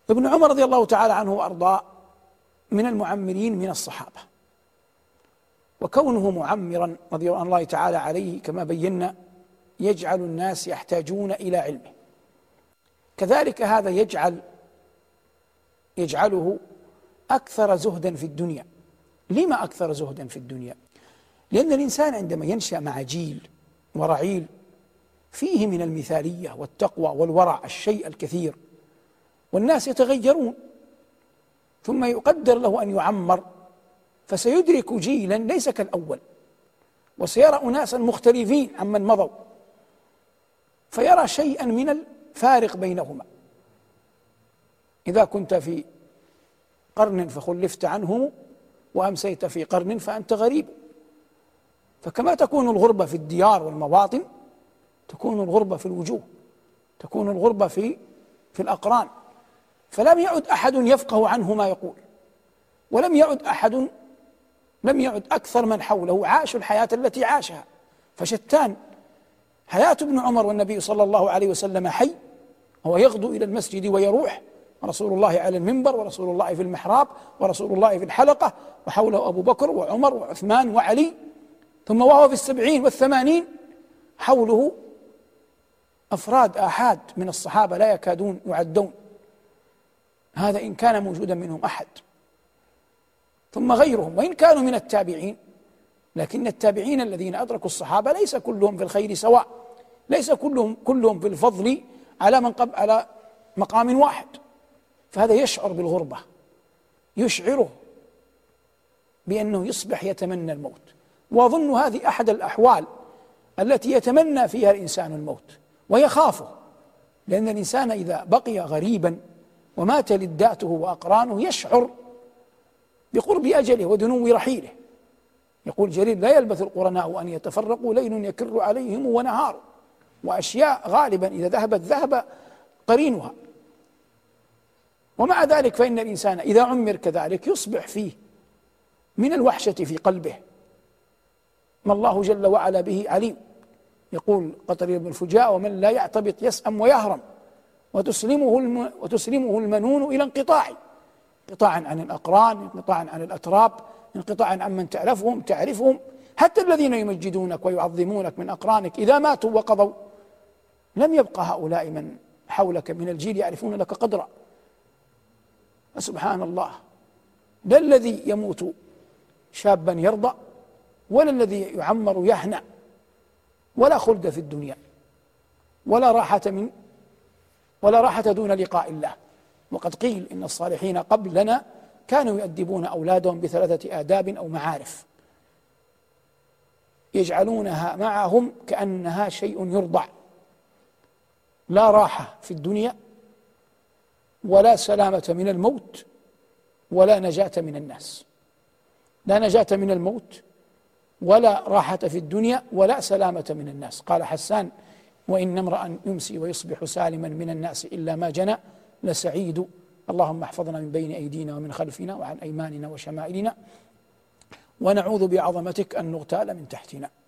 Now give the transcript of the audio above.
ابن عمر رضي الله تعالى عنه وأرضاه من المعمرين من الصحابة، وكونه معمرا رضي الله تعالى عليه كما بينا يجعل الناس يحتاجون إلى علمه، كذلك هذا يجعله أكثر زهدا في الدنيا. لما أكثر زهدا في الدنيا؟ لأن الإنسان عندما ينشأ مع جيل ورعيل فيه من المثالية والتقوى والورع الشيء الكثير، والناس يتغيرون، ثم يقدر له أن يعمر فسيدرك جيلا ليس كالأول، وسيرى أناسا مختلفين عمن مضوا، فيرى شيئا من الفارق بينهما. إذا كنت في قرن فخلفت عنه وأمسيت في قرن فأنت غريب. فكما تكون الغربة في الديار والمواطن تكون الغربة في الوجوه، تكون الغربة في الأقران. فلم يعد أحد يفقه عنه ما يقول، لم يعد أكثر من حوله عاشوا الحياة التي عاشها. فشتان حياة ابن عمر والنبي صلى الله عليه وسلم حي، هو يغدو إلى المسجد ويروح، ورسول الله على المنبر، ورسول الله في المحراب، ورسول الله في الحلقة، وحوله أبو بكر وعمر وعثمان وعلي، ثم وهو في 70 و80 حوله أفراد آحاد من الصحابة لا يكادون يعدون، هذا إن كان موجودا منهم أحد، ثم غيرهم وإن كانوا من التابعين، لكن التابعين الذين أدركوا الصحابة ليس كلهم في الخير سواء، ليس كلهم في الفضل على مقام واحد. فهذا يشعر بالغربة، يشعره بأنه يصبح يتمنى الموت. وأظن هذه أحد الأحوال التي يتمنى فيها الإنسان الموت ويخافه، لأن الإنسان إذا بقي غريبا ومات لداته وأقرانه يشعر بقرب أجله ودنو رحيله. يقول جرير: لا يلبث القرناء أن يتفرقوا، ليل يكر عليهم ونهار، وأشياء غالبا إذا ذهبت ذهب قرينها. ومع ذلك فإن الإنسان إذا عمر كذلك يصبح فيه من الوحشة في قلبه ما الله جل وعلا به عليم. يقول قطري بن الفجاء: ومن لا يعتبط يسأم ويهرم، وتسلمه المنون إلى انقطاعا عن الأقران، انقطاعا عن الأتراب، انقطاعا عن من تعرفهم. حتى الذين يمجدونك ويعظمونك من أقرانك إذا ماتوا وقضوا لم يبقى هؤلاء من حولك من الجيل يعرفون لك قدرا. فسبحان الله، لا الذي يموت شابا يرضى، ولا الذي يعمر يهنأ، ولا خلد في الدنيا، ولا راحة دون لقاء الله. وقد قيل إن الصالحين قبلنا كانوا يؤدبون أولادهم ب3 آداب أو معارف يجعلونها معهم كأنها شيء يرضع: لا راحة في الدنيا، ولا سلامة من الموت، ولا نجاة من الناس. لا نجاة من الموت، ولا راحة في الدنيا، ولا سلامة من الناس. قال حسان: وإن امرأ يمسي ويصبح سالما من الناس إلا ما جنى لسعيد. اللهم احفظنا من بين أيدينا ومن خلفنا وعن أيماننا وشمائلنا، ونعوذ بعظمتك أن نغتال من تحتنا.